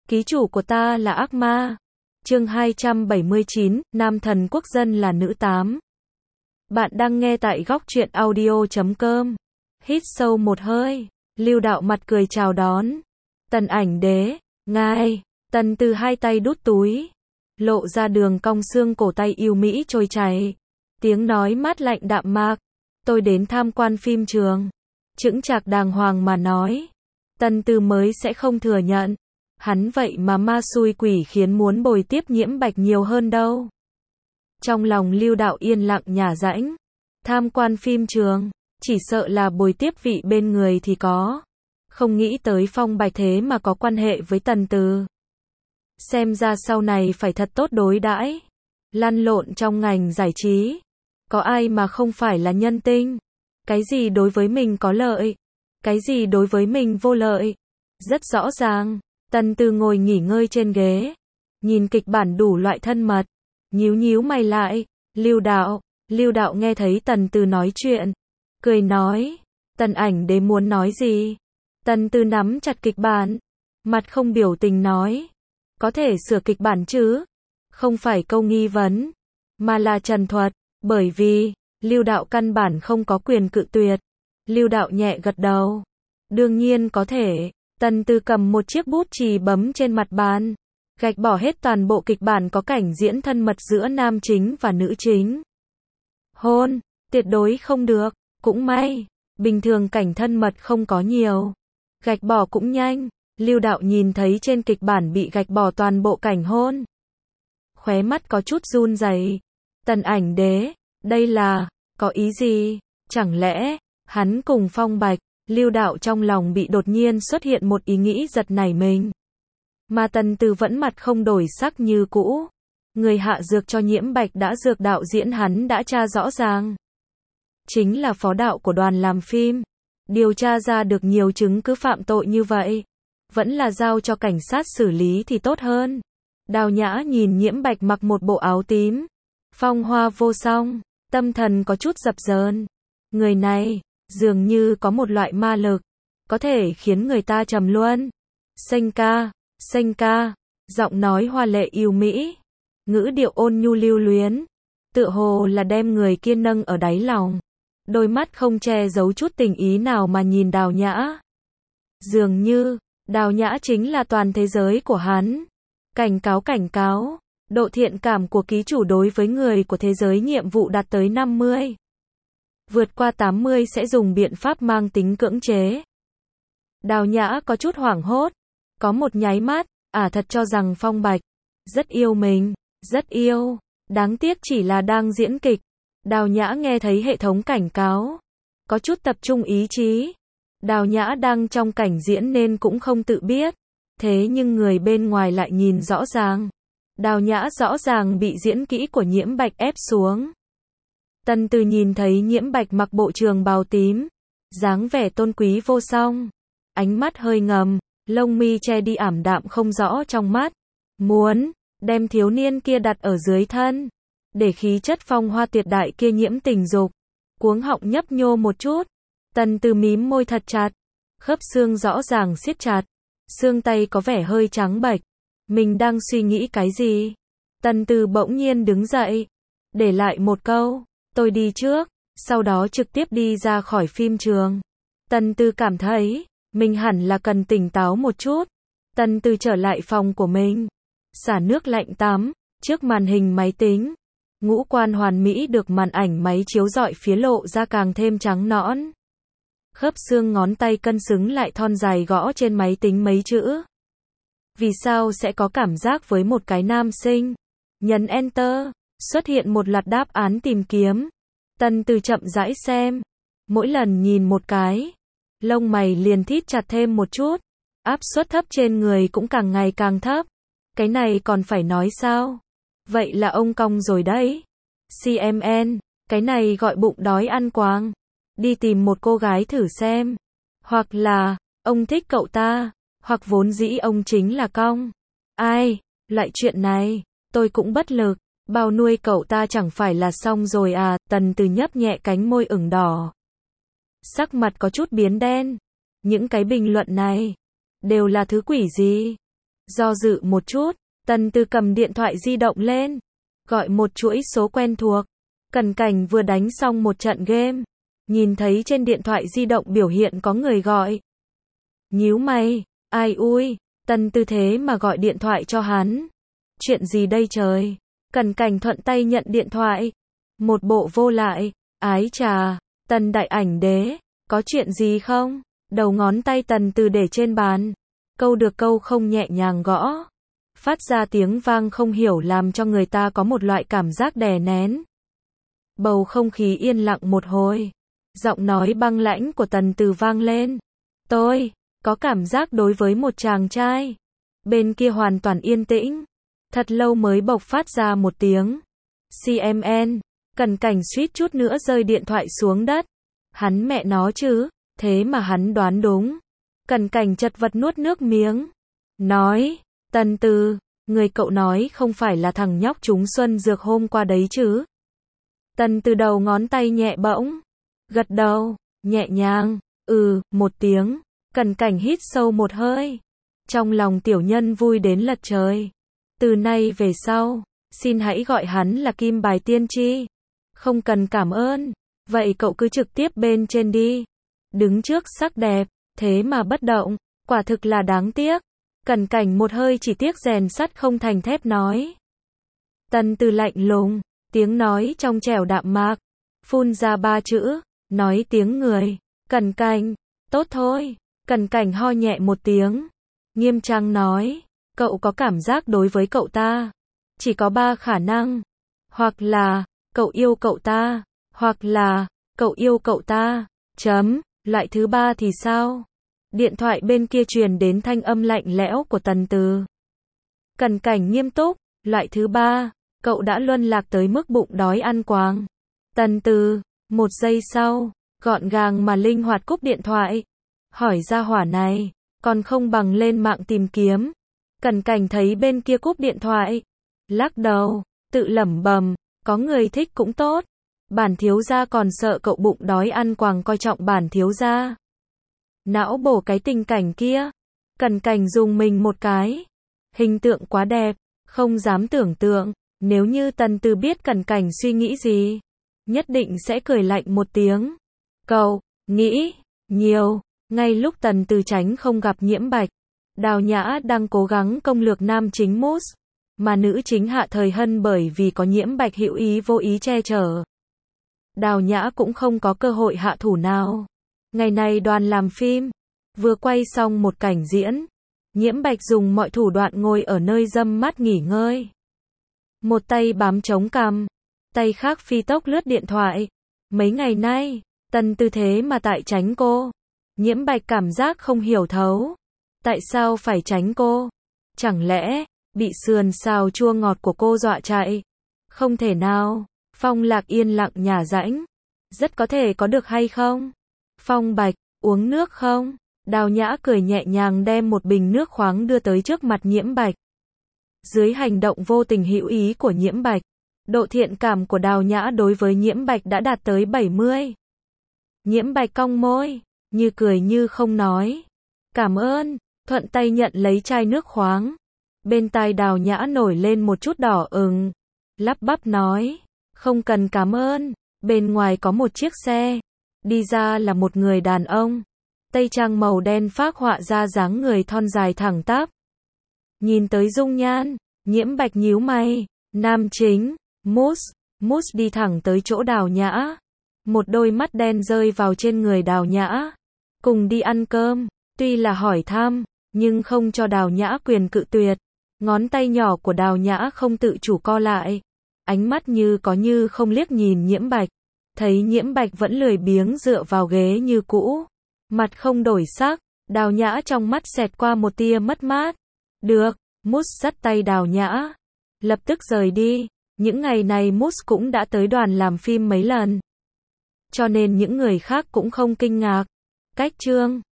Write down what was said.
Ký chủ của ta là ác ma. Chương 279, nam thần quốc dân là nữ 8. Bạn đang nghe tại góc truyện audio.com. Hít sâu một hơi, Lưu Đạo mặt cười chào đón. Tần Ảnh Đế, ngài. Tần Từ hai tay đút túi, lộ ra đường cong xương cổ tay yêu mỹ trôi chảy. Tiếng nói mát lạnh đạm mạc. Tôi đến tham quan phim trường. Chững chạc đàng hoàng mà nói. Tần Từ mới sẽ không thừa nhận. Hắn vậy mà ma xui quỷ khiến muốn bồi tiếp Nhiễm Bạch nhiều hơn đâu. Trong lòng Lưu Đạo yên lặng nhả rãnh. Tham quan phim trường, chỉ sợ là bồi tiếp vị bên người thì có. Không nghĩ tới Phong Bạch thế mà có quan hệ với Tần Từ. Xem ra sau này phải thật tốt đối đãi. Lăn lộn trong ngành giải trí, có ai mà không phải là nhân tinh. Cái gì đối với mình có lợi, cái gì đối với mình vô lợi, rất rõ ràng. Tần Từ ngồi nghỉ ngơi trên ghế, nhìn kịch bản đủ loại thân mật, nhíu nhíu mày lại. Lưu Đạo nghe thấy Tần Từ nói chuyện, cười nói, Tần Ảnh Đế muốn nói gì? Tần Từ nắm chặt kịch bản, mặt không biểu tình nói, có thể sửa kịch bản chứ? Không phải câu nghi vấn, mà là trần thuật, bởi vì, Lưu Đạo căn bản không có quyền cự tuyệt. Lưu Đạo nhẹ gật đầu, đương nhiên có thể. Tần Từ cầm một chiếc bút chì bấm trên mặt bàn, gạch bỏ hết toàn bộ kịch bản có cảnh diễn thân mật giữa nam chính và nữ chính. Hôn, tuyệt đối không được, cũng may, bình thường cảnh thân mật không có nhiều. Gạch bỏ cũng nhanh, Lưu Đạo nhìn thấy trên kịch bản bị gạch bỏ toàn bộ cảnh hôn. Khóe mắt có chút run rẩy. Tần Ảnh Đế, đây là, có ý gì? Chẳng lẽ, hắn cùng Phong Bạch? Lưu Đạo trong lòng bị đột nhiên xuất hiện một ý nghĩ giật nảy mình. Mà Tần Từ vẫn mặt không đổi sắc như cũ. Người hạ dược cho Nhiễm Bạch đã dược đạo diễn hắn đã tra rõ ràng. Chính là phó đạo của đoàn làm phim. Điều tra ra được nhiều chứng cứ phạm tội như vậy. Vẫn là giao cho cảnh sát xử lý thì tốt hơn. Đào Nhã nhìn Nhiễm Bạch mặc một bộ áo tím, phong hoa vô song, tâm thần có chút dập dờn. Người này dường như có một loại ma lực, có thể khiến người ta trầm luân. Xanh ca, giọng nói hoa lệ yêu mỹ, ngữ điệu ôn nhu lưu luyến, tựa hồ là đem người kia nâng ở đáy lòng. Đôi mắt không che giấu chút tình ý nào mà nhìn Đào Nhã. Dường như, Đào Nhã chính là toàn thế giới của hắn. Cảnh cáo, độ thiện cảm của ký chủ đối với người của thế giới nhiệm vụ đạt tới 50. Vượt qua 80 sẽ dùng biện pháp mang tính cưỡng chế. Đào Nhã có chút hoảng hốt, có một nháy mắt, thật cho rằng Phong Bạch rất yêu mình, rất yêu, đáng tiếc chỉ là đang diễn kịch. Đào Nhã nghe thấy hệ thống cảnh cáo, có chút tập trung ý chí. Đào Nhã đang trong cảnh diễn nên cũng không tự biết, thế nhưng người bên ngoài lại nhìn rõ ràng. Đào Nhã rõ ràng bị diễn kỹ của Nhiễm Bạch ép xuống. Tần Từ nhìn thấy Nhiễm Bạch mặc bộ trường bào tím, dáng vẻ tôn quý vô song, ánh mắt hơi ngầm, lông mi che đi ảm đạm không rõ trong mắt, muốn đem thiếu niên kia đặt ở dưới thân, để khí chất phong hoa tuyệt đại kia nhiễm tình dục. Cuống họng nhấp nhô một chút, Tần Từ mím môi thật chặt, khớp xương rõ ràng siết chặt, xương tay có vẻ hơi trắng bệch. Mình đang suy nghĩ cái gì? Tần Từ bỗng nhiên đứng dậy, để lại một câu, tôi đi trước, sau đó trực tiếp đi ra khỏi phim trường. Tần Từ cảm thấy, mình hẳn là cần tỉnh táo một chút. Tần Từ trở lại phòng của mình, xả nước lạnh tắm, trước màn hình máy tính. Ngũ quan hoàn mỹ được màn ảnh máy chiếu rọi phía lộ ra càng thêm trắng nõn. Khớp xương ngón tay cân xứng lại thon dài gõ trên máy tính mấy chữ. Vì sao sẽ có cảm giác với một cái nam sinh? Nhấn Enter, xuất hiện một loạt đáp án tìm kiếm. Tần Từ chậm rãi xem, mỗi lần nhìn một cái, lông mày liền thít chặt thêm một chút, áp suất thấp trên người cũng càng ngày càng thấp. Cái này còn phải nói sao? Vậy là ông cong rồi đấy. CMN, cái này gọi bụng đói ăn quàng. Đi tìm một cô gái thử xem. Hoặc là, ông thích cậu ta, hoặc vốn dĩ ông chính là cong. Ai, loại chuyện này, tôi cũng bất lực. Bao nuôi cậu ta chẳng phải là xong rồi à? Tần Từ nhấp nhẹ cánh môi ửng đỏ, sắc mặt có chút biến đen. Những cái bình luận này đều là thứ quỷ gì? Do dự một chút, Tần Từ cầm điện thoại di động lên, gọi một chuỗi số quen thuộc. Cẩn Cảnh vừa đánh xong một trận game, nhìn thấy trên điện thoại di động biểu hiện có người gọi. Nhíu mày, ai ui, Tần Từ thế mà gọi điện thoại cho hắn. Chuyện gì đây trời? Cẩn Cảnh thuận tay nhận điện thoại. Một bộ vô lại, ái chà, Tần đại ảnh đế, có chuyện gì không? Đầu ngón tay Tần Từ để trên bàn, câu được câu không nhẹ nhàng gõ. Phát ra tiếng vang không hiểu làm cho người ta có một loại cảm giác đè nén. Bầu không khí yên lặng một hồi. Giọng nói băng lãnh của Tần Từ vang lên. Tôi có cảm giác đối với một chàng trai. Bên kia hoàn toàn yên tĩnh. Thật lâu mới bộc phát ra một tiếng CMN. Cẩn Cảnh suýt chút nữa rơi điện thoại xuống đất. Hắn mẹ nó chứ, thế mà hắn đoán đúng. Cẩn Cảnh chật vật nuốt nước miếng. Nói, Tần Từ, người cậu nói không phải là thằng nhóc trúng xuân dược hôm qua đấy chứ? Tần Từ đầu ngón tay nhẹ bỗng, gật đầu, nhẹ nhàng, một tiếng. Cẩn Cảnh hít sâu một hơi. Trong lòng tiểu nhân vui đến lật trời. Từ nay về sau, xin hãy gọi hắn là Kim Bài Tiên Tri. Không cần cảm ơn, vậy cậu cứ trực tiếp bên trên đi. Đứng trước sắc đẹp, thế mà bất động, quả thực là đáng tiếc. Cẩn Cảnh một hơi chỉ tiếc rèn sắt không thành thép nói. Tần Từ lạnh lùng, tiếng nói trong trẻo đạm mạc, phun ra 3 chữ, nói tiếng người. Cẩn Cảnh, tốt thôi. Cẩn Cảnh ho nhẹ một tiếng, nghiêm trang nói, cậu có cảm giác đối với cậu ta. Chỉ có 3 khả năng. Hoặc là, cậu yêu cậu ta, hoặc là, cậu yêu cậu ta. Loại thứ 3 thì sao? Điện thoại bên kia truyền đến thanh âm lạnh lẽo của Tần Từ. Cẩn Cảnh nghiêm túc, loại thứ 3, cậu đã luân lạc tới mức bụng đói ăn quàng. Tần Từ, 1 giây sau, gọn gàng mà linh hoạt cúp điện thoại. Hỏi ra hỏa này, còn không bằng lên mạng tìm kiếm. Cẩn Cảnh thấy bên kia cúp điện thoại, lắc đầu, tự lẩm bẩm, có người thích cũng tốt. Bản thiếu gia còn sợ cậu bụng đói ăn quàng coi trọng bản thiếu gia. Não bổ cái tình cảnh kia. Cẩn Cảnh dùng mình một cái. Hình tượng quá đẹp, không dám tưởng tượng. Nếu như Tần Từ biết Cẩn Cảnh suy nghĩ gì, nhất định sẽ cười lạnh một tiếng. Cậu nghĩ nhiều. Ngay lúc Tần Từ tránh không gặp Nhiễm Bạch, Đào Nhã đang cố gắng công lược nam chính Mousse, mà nữ chính Hạ Thời Hân bởi vì có Nhiễm Bạch hữu ý vô ý che chở, Đào Nhã cũng không có cơ hội hạ thủ nào. Ngày này đoàn làm phim vừa quay xong một cảnh diễn, Nhiễm Bạch dùng mọi thủ đoạn ngồi ở nơi râm mát nghỉ ngơi. Một tay bám chống cằm, tay khác phi tốc lướt điện thoại. Mấy ngày nay, Tần Từ thế mà tại tránh cô. Nhiễm Bạch cảm giác không hiểu thấu. Tại sao phải tránh cô? Chẳng lẽ bị sườn xào chua ngọt của cô dọa chạy? Không thể nào. Phong Lạc yên lặng nhả rãnh. Rất có thể có được hay không? Phong Bạch, uống nước không? Đào Nhã cười nhẹ nhàng đem một bình nước khoáng đưa tới trước mặt Nhiễm Bạch. Dưới hành động vô tình hữu ý của Nhiễm Bạch, độ thiện cảm của Đào Nhã đối với Nhiễm Bạch đã đạt tới 70. Nhiễm Bạch cong môi, như cười như không nói. Cảm ơn, thuận tay nhận lấy chai nước khoáng. Bên tai Đào Nhã nổi lên một chút đỏ ửng, lắp bắp nói, không cần cảm ơn. Bên ngoài có một chiếc xe, đi ra là một người đàn ông. Tây trang màu đen phác họa ra dáng người thon dài thẳng tắp. Nhìn tới dung nhan, Nhiễm Bạch nhíu mày. Nam chính, Mousse đi thẳng tới chỗ Đào Nhã. Một đôi mắt đen rơi vào trên người Đào Nhã. Cùng đi ăn cơm, tuy là hỏi thăm, nhưng không cho Đào Nhã quyền cự tuyệt. Ngón tay nhỏ của Đào Nhã không tự chủ co lại. Ánh mắt như có như không liếc nhìn Nhiễm Bạch. Thấy Nhiễm Bạch vẫn lười biếng dựa vào ghế như cũ. Mặt không đổi sắc, Đào Nhã trong mắt xẹt qua một tia mất mát. Được, Mousse dắt tay Đào Nhã. Lập tức rời đi. Những ngày này Mousse cũng đã tới đoàn làm phim mấy lần. Cho nên những người khác cũng không kinh ngạc. Cách chương